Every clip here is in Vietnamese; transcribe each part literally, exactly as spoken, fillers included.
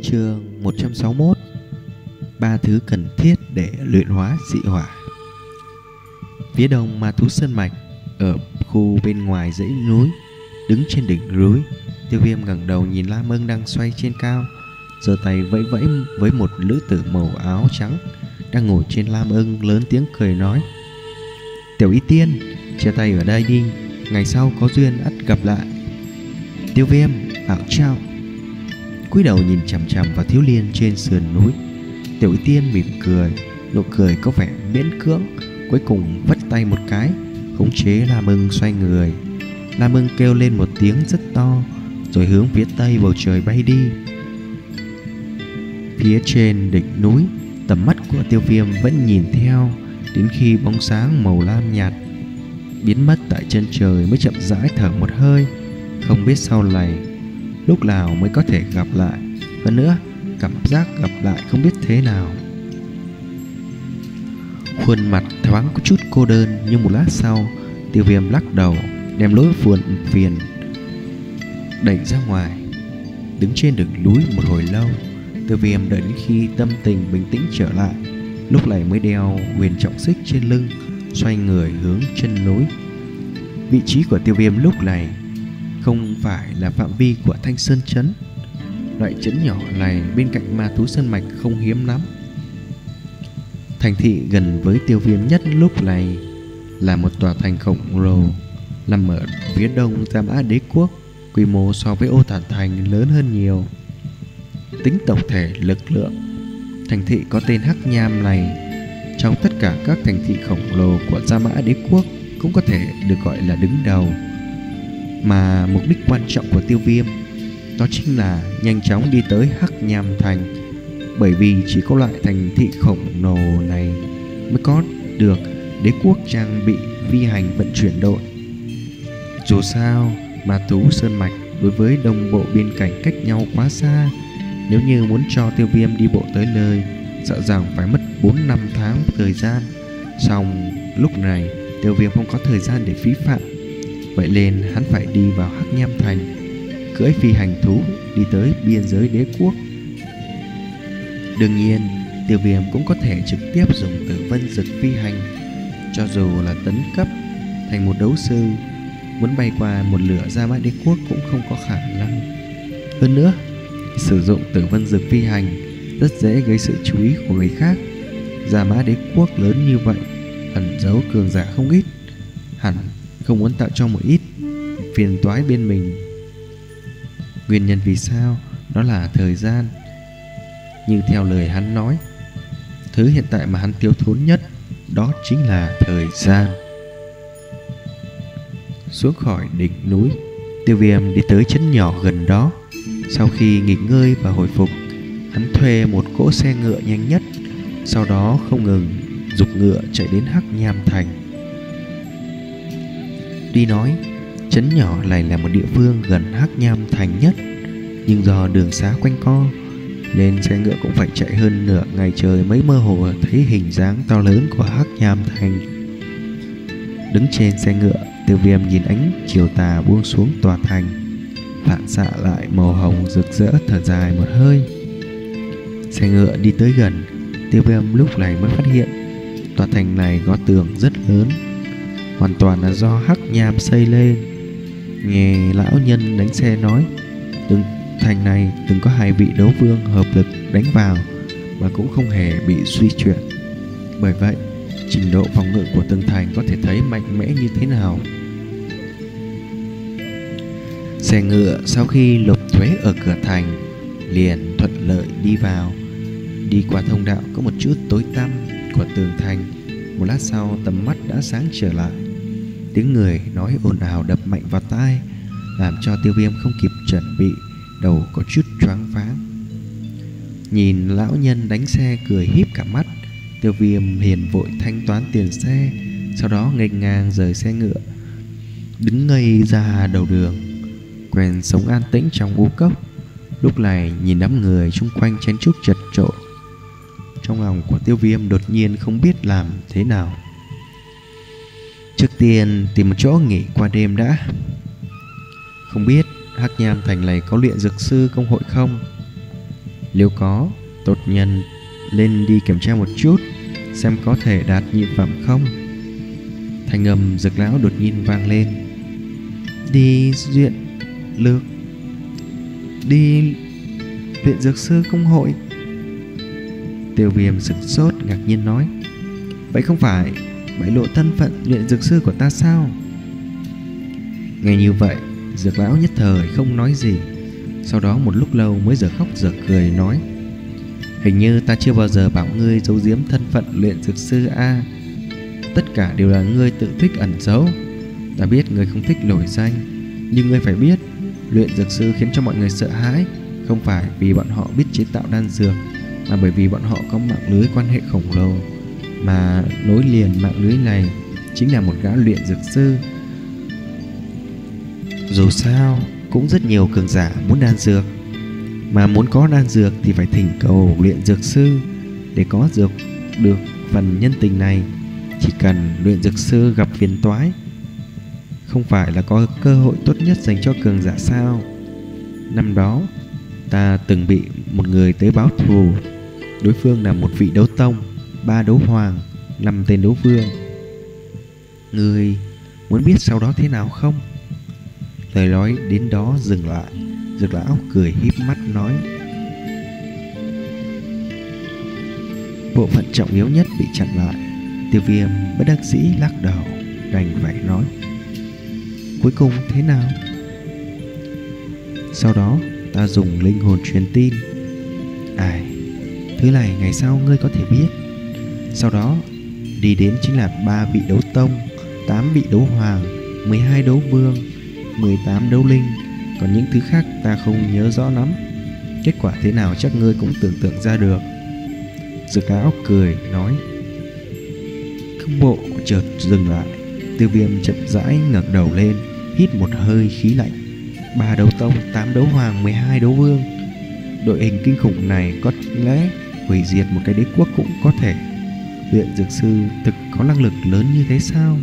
Chương một trăm sáu mươi mốt. Ba thứ cần thiết để luyện hóa dị hỏa. Phía đông Ma Thú Sơn Mạch, ở khu bên ngoài dãy núi, đứng trên đỉnh núi, Tiêu Viêm ngẩng đầu nhìn Lam Ưng đang xoay trên cao, giơ tay vẫy vẫy với một nữ tử màu áo trắng đang ngồi trên Lam Ưng, lớn tiếng cười nói: "Tiểu Y Tiên, chia tay ở đây đi, ngày sau có duyên ắt gặp lại." Tiêu Viêm bảo trao cúi đầu nhìn chằm chằm vào thiếu liên trên sườn núi. Tiểu Y Tiên mỉm cười, nụ cười có vẻ miễn cưỡng, cuối cùng vất tay một cái, khống chế Lam Ưng xoay người. Lam Ưng kêu lên một tiếng rất to, rồi hướng phía tây bầu trời bay đi. Phía trên đỉnh núi, tầm mắt của Tiêu Viêm vẫn nhìn theo đến khi bóng sáng màu lam nhạt biến mất tại chân trời mới chậm rãi thở một hơi. Không biết sau này lúc nào mới có thể gặp lại. Hơn nữa, cảm giác gặp lại không biết thế nào. Khuôn mặt thoáng có chút cô đơn, nhưng một lát sau, Tiêu Viêm lắc đầu, đem lối buồn phiền đẩy ra ngoài. Đứng trên đỉnh núi một hồi lâu, Tiêu Viêm đợi đến khi tâm tình bình tĩnh trở lại, lúc này mới đeo huyền trọng xích trên lưng, xoay người hướng chân núi. Vị trí của Tiêu Viêm lúc này không phải là phạm vi của Thanh Sơn Trấn. Loại trấn nhỏ này bên cạnh Ma Thú Sơn Mạch không hiếm lắm. Thành thị gần với Tiêu Viêm nhất lúc này là một tòa thành khổng lồ nằm ở phía đông Tam Á Đế Quốc, quy mô so với Ô Tản Thành lớn hơn nhiều. Tính tổng thể lực lượng, thành thị có tên Hắc Nham này trong tất cả các thành thị khổng lồ của Tam Á Đế Quốc cũng có thể được gọi là đứng đầu. Mà mục đích quan trọng của Tiêu Viêm đó chính là nhanh chóng đi tới Hắc Nham Thành, bởi vì chỉ có loại thành thị khổng lồ này mới có được đế quốc trang bị phi hành vận chuyển đội. Dù sao, Ma Thú Sơn Mạch đối với đông bộ biên cảnh cách nhau quá xa, nếu như muốn cho Tiêu Viêm đi bộ tới nơi, sợ rằng phải mất bốn năm tháng thời gian. Song lúc này Tiêu Viêm không có thời gian để phí phạm, vậy nên hắn phải đi vào Hắc Nham Thành, cưỡi phi hành thú đi tới biên giới đế quốc. Đương nhiên, Tiêu Viêm cũng có thể trực tiếp dùng Tử Vân Dực phi hành. Cho dù là tấn cấp thành một đấu sư, muốn bay qua một lửa Gia Mã Đế Quốc cũng không có khả năng. Hơn nữa, sử dụng Tử Vân Dực phi hành rất dễ gây sự chú ý của người khác. Gia Mã Đế Quốc lớn như vậy, ẩn giấu cường giả không ít, hẳn không muốn tạo cho một ít phiền toái bên mình. Nguyên nhân vì sao? Đó là thời gian. Như theo lời hắn nói, thứ hiện tại mà hắn thiếu thốn nhất đó chính là thời gian. Xuống khỏi đỉnh núi, Tiêu Viêm đi tới trấn nhỏ gần đó. Sau khi nghỉ ngơi và hồi phục, hắn thuê một cỗ xe ngựa nhanh nhất, sau đó không ngừng giục ngựa chạy đến Hắc Nham Thành. Đi nói, trấn nhỏ này là một địa phương gần Hắc Nham Thành nhất, nhưng do đường xá quanh co nên xe ngựa cũng phải chạy hơn nửa ngày trời mới mơ hồ thấy hình dáng to lớn của Hắc Nham Thành. Đứng trên xe ngựa, Tiêu Viêm nhìn ánh chiều tà buông xuống tòa thành, phản xạ lại màu hồng rực rỡ, thở dài một hơi. Xe ngựa đi tới gần, Tiêu Viêm lúc này mới phát hiện tòa thành này có tường rất lớn, hoàn toàn là do Hắc Nham xây lên. Nghe lão nhân đánh xe nói, tường thành này từng có hai vị đấu vương hợp lực đánh vào mà cũng không hề bị suy chuyển. Bởi vậy, trình độ phòng ngự của tường thành có thể thấy mạnh mẽ như thế nào. Xe ngựa sau khi lục thuế ở cửa thành liền thuận lợi đi vào. Đi qua thông đạo có một chút tối tăm của tường thành, một lát sau tầm mắt đã sáng trở lại. Tiếng người nói ồn ào đập mạnh vào tai, làm cho Tiêu Viêm không kịp chuẩn bị, đầu có chút choáng váng. Nhìn lão nhân đánh xe cười híp cả mắt, Tiêu Viêm liền vội thanh toán tiền xe, sau đó nghênh ngang rời xe ngựa, đứng ngây ra đầu đường. Quen sống an tĩnh trong u cốc, lúc này nhìn đám người chung quanh chen chúc chật chội, trong lòng của Tiêu Viêm đột nhiên không biết làm thế nào. Trước tiên tìm một chỗ nghỉ qua đêm đã. Không biết Hắc Nham Thành này có luyện dược sư công hội không? Nếu có, tốt nhân lên đi kiểm tra một chút, xem có thể đạt nhị phẩm không. Thanh âm Dược lão đột nhiên vang lên. Đi luyện lược Đi luyện dược sư công hội. Tiêu Viêm sửng sốt ngạc nhiên nói, vậy không phải bại lộ thân phận luyện dược sư của ta sao? Nghe như vậy, Dược lão nhất thời không nói gì. Sau đó một lúc lâu mới giờ khóc giờ cười nói, hình như ta chưa bao giờ bảo ngươi giấu giếm thân phận luyện dược sư a. Tất cả đều là ngươi tự thích ẩn giấu. Ta biết ngươi không thích nổi danh, nhưng ngươi phải biết, luyện dược sư khiến cho mọi người sợ hãi không phải vì bọn họ biết chế tạo đan dược, mà bởi vì bọn họ có mạng lưới quan hệ khổng lồ, mà nối liền mạng lưới này chính là một gã luyện dược sư. Dù sao cũng rất nhiều cường giả muốn đan dược, mà muốn có đan dược thì phải thỉnh cầu luyện dược sư. Để có dược được phần nhân tình này, chỉ cần luyện dược sư gặp phiền toái, không phải là có cơ hội tốt nhất dành cho cường giả sao? Năm đó ta từng bị một người tới báo thù. Đối phương là một vị đấu tông, ba đấu hoàng, năm tên đấu vương. Ngươi muốn biết sau đó thế nào không? Lời nói đến đó dừng lại. Dược lão cười híp mắt nói, bộ phận trọng yếu nhất bị chặn lại. Tiêu Viêm bất đắc dĩ lắc đầu, đành phải nói, cuối cùng thế nào? Sau đó ta dùng linh hồn truyền tin. Ai, thứ này ngày sau ngươi có thể biết. Sau đó đi đến chính là ba vị đấu tông, tám vị đấu hoàng, mười hai đấu vương, mười tám đấu linh. Còn những thứ khác ta không nhớ rõ lắm. Kết quả thế nào chắc ngươi cũng tưởng tượng ra được. Dược lão cười nói. Cước bộ chợt dừng lại. Tiêu Viêm chậm rãi ngẩng đầu lên, hít một hơi khí lạnh. Ba đấu tông, tám đấu hoàng, mười hai đấu vương. Đội hình kinh khủng này có lẽ hủy diệt một cái đế quốc cũng có thể. Luyện dược sư thực có năng lực lớn như thế sao?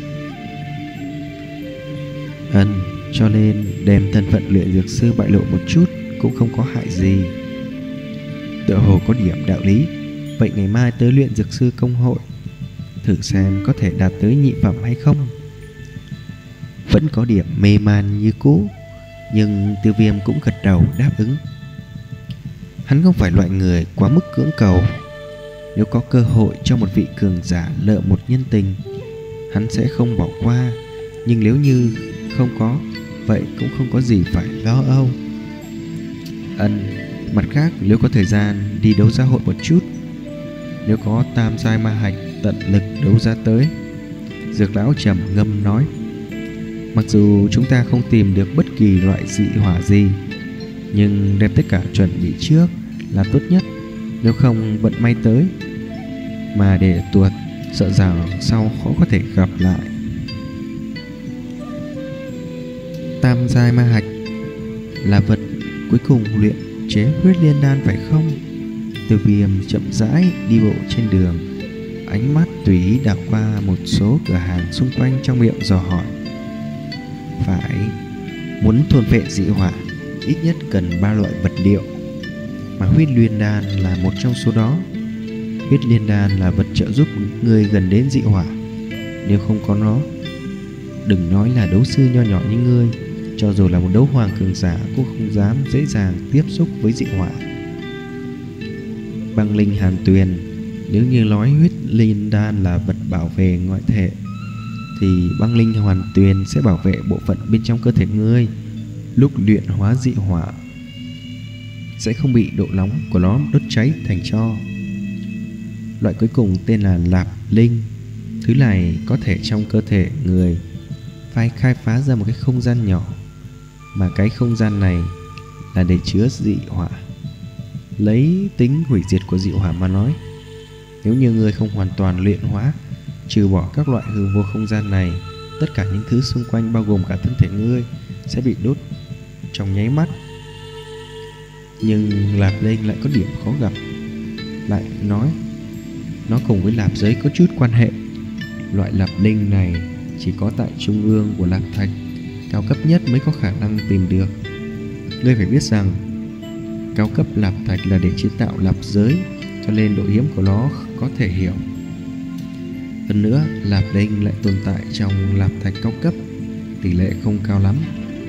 Ân, cho nên đem thân phận luyện dược sư bại lộ một chút cũng không có hại gì. Tựa hồ có điểm đạo lý. Vậy ngày mai tới luyện dược sư công hội, thử xem có thể đạt tới nhị phẩm hay không. Vẫn có điểm mê man như cũ, nhưng Tiêu Viêm cũng gật đầu đáp ứng. Hắn không phải loại người quá mức cưỡng cầu. Nếu có cơ hội cho một vị cường giả nợ một nhân tình, hắn sẽ không bỏ qua. Nhưng nếu như không có, vậy cũng không có gì phải lo âu. Ân, mặt khác nếu có thời gian đi đấu giá hội một chút, nếu có tam giai ma hạch tận lực đấu giá tới. Dược lão trầm ngâm nói, mặc dù chúng ta không tìm được bất kỳ loại dị hỏa gì, nhưng đem tất cả chuẩn bị trước là tốt nhất. Nếu không vận may tới mà để tuột, sợ rằng sau khó có thể gặp lại. Tam giai ma hạch là vật cuối cùng luyện chế huyết liên đan phải không? Tiêu Viêm chậm rãi đi bộ trên đường, ánh mắt tùy ý đảo qua một số cửa hàng xung quanh, trong miệng dò hỏi. Phải, muốn thôn phệ dị hỏa ít nhất cần ba loại vật liệu, mà huyết liên đan là một trong số đó. Huyết liên đan là vật trợ giúp người gần đến dị hỏa. Nếu không có nó, đừng nói là đấu sư nho nhỏ như ngươi, cho dù là một đấu hoàng cường giả cũng không dám dễ dàng tiếp xúc với dị hỏa. Băng linh hàn tuyền, nếu như nói huyết liên đan là vật bảo vệ ngoại thể, thì băng linh hoàn tuyền sẽ bảo vệ bộ phận bên trong cơ thể ngươi. Lúc luyện hóa dị hỏa sẽ không bị độ nóng của nó đốt cháy thành tro. Loại cuối cùng tên là lạp linh. Thứ này có thể trong cơ thể người phải khai phá ra một cái không gian nhỏ, mà cái không gian này là để chứa dị hỏa. Lấy tính hủy diệt của dị hỏa mà nói, nếu như người không hoàn toàn luyện hóa, trừ bỏ các loại hư vô không gian này, tất cả những thứ xung quanh bao gồm cả thân thể ngươi sẽ bị đốt trong nháy mắt. Nhưng lạp linh lại có điểm khó gặp. Lại nói, nó cùng với lạp giới có chút quan hệ. Loại lạp linh này chỉ có tại trung ương của lạp thạch cao cấp nhất mới có khả năng tìm được. Ngươi phải biết rằng cao cấp lạp thạch là để chế tạo lạp giới, cho nên độ hiếm của nó có thể hiểu. Hơn nữa, lạp đinh lại tồn tại trong lạp thạch cao cấp, tỷ lệ không cao lắm.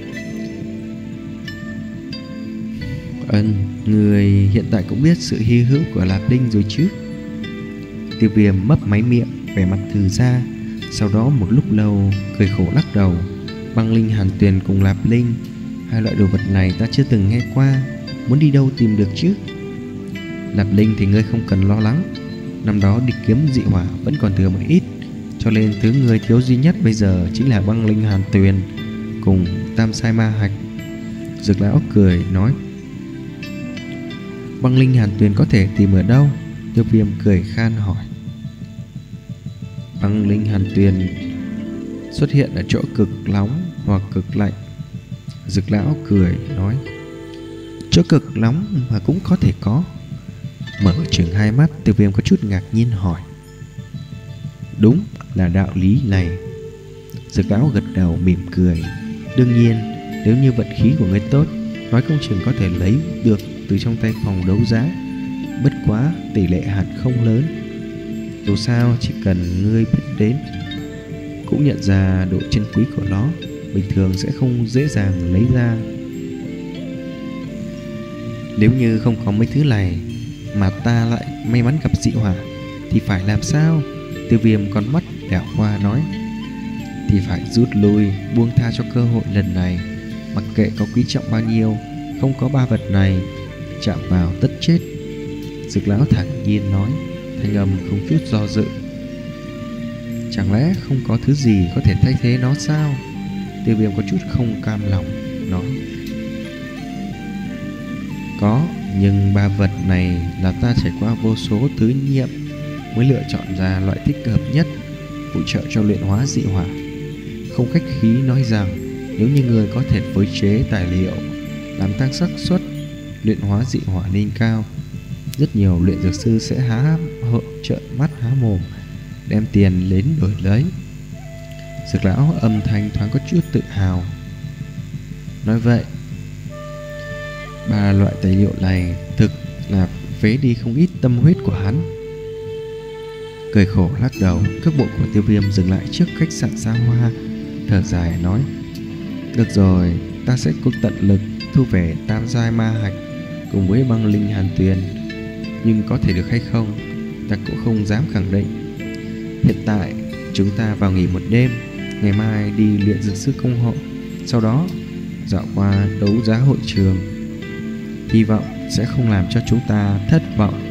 Ân, người hiện tại cũng biết sự hy hữu của lạp đinh rồi chứ? Tiêu Viêm mấp máy miệng, vẻ mặt thư ra. Sau đó một lúc lâu cười khổ lắc đầu. Băng linh hàn tuyền cùng lạp linh, hai loại đồ vật này ta chưa từng nghe qua, muốn đi đâu tìm được chứ? Lạp linh thì ngươi không cần lo lắng, năm đó đi kiếm dị hỏa vẫn còn thừa một ít, cho nên thứ ngươi thiếu duy nhất bây giờ chính là băng linh hàn tuyền cùng tam sai ma hạch. Dược lão cười nói. Băng linh hàn tuyền có thể tìm ở đâu? Tiêu Viêm cười khan hỏi. Băng linh hàn tuyền xuất hiện ở chỗ cực nóng hoặc cực lạnh. Dược lão cười nói. Chỗ cực nóng mà cũng có thể có. Mở trừng hai mắt, Tiêu Viêm có chút ngạc nhiên hỏi. Đúng là đạo lý này. Dược lão gật đầu mỉm cười. Đương nhiên, nếu như vận khí của ngươi tốt, nói không chừng có thể lấy được từ trong tay phòng đấu giá. Bất quá tỷ lệ hạt không lớn. Dù sao chỉ cần ngươi biết đến, cũng nhận ra độ chân quý của nó, bình thường sẽ không dễ dàng lấy ra. Nếu như không có mấy thứ này mà ta lại may mắn gặp dị hỏa thì phải làm sao? Tiêu Viêm con mắt đảo qua nói. Thì phải rút lui, buông tha cho cơ hội lần này. Mặc kệ có quý trọng bao nhiêu, không có ba vật này, chạm vào tất chết. Dược lão thản nhiên nói, thanh âm không chút do dự. Chẳng lẽ không có thứ gì có thể thay thế nó sao? Tiêu Viêm có chút không cam lòng nói. Có, nhưng ba vật này là ta trải qua vô số thử nghiệm mới lựa chọn ra loại thích hợp nhất, phụ trợ cho luyện hóa dị hỏa. Không khách khí nói rằng, nếu như người có thể phối chế tài liệu làm tăng xác suất luyện hóa dị hỏa lên cao, rất nhiều luyện dược sư sẽ há hộ trợn mắt há mồm đem tiền đến đổi lấy. Dược lão âm thanh thoáng có chút tự hào nói vậy. Ba loại tài liệu này thực là phế đi không ít tâm huyết của hắn. Cười khổ lắc đầu, cước bộ của Tiêu Viêm dừng lại trước khách sạn xa hoa, thở dài nói. Được rồi, ta sẽ cố tận lực thu về tam giai ma hạch cùng với băng linh hàn tuyền, nhưng có thể được hay không ta cũng không dám khẳng định. Hiện tại chúng ta vào nghỉ một đêm, ngày mai đi luyện dược sư công hội, sau đó dạo qua đấu giá hội trường, hy vọng sẽ không làm cho chúng ta thất vọng.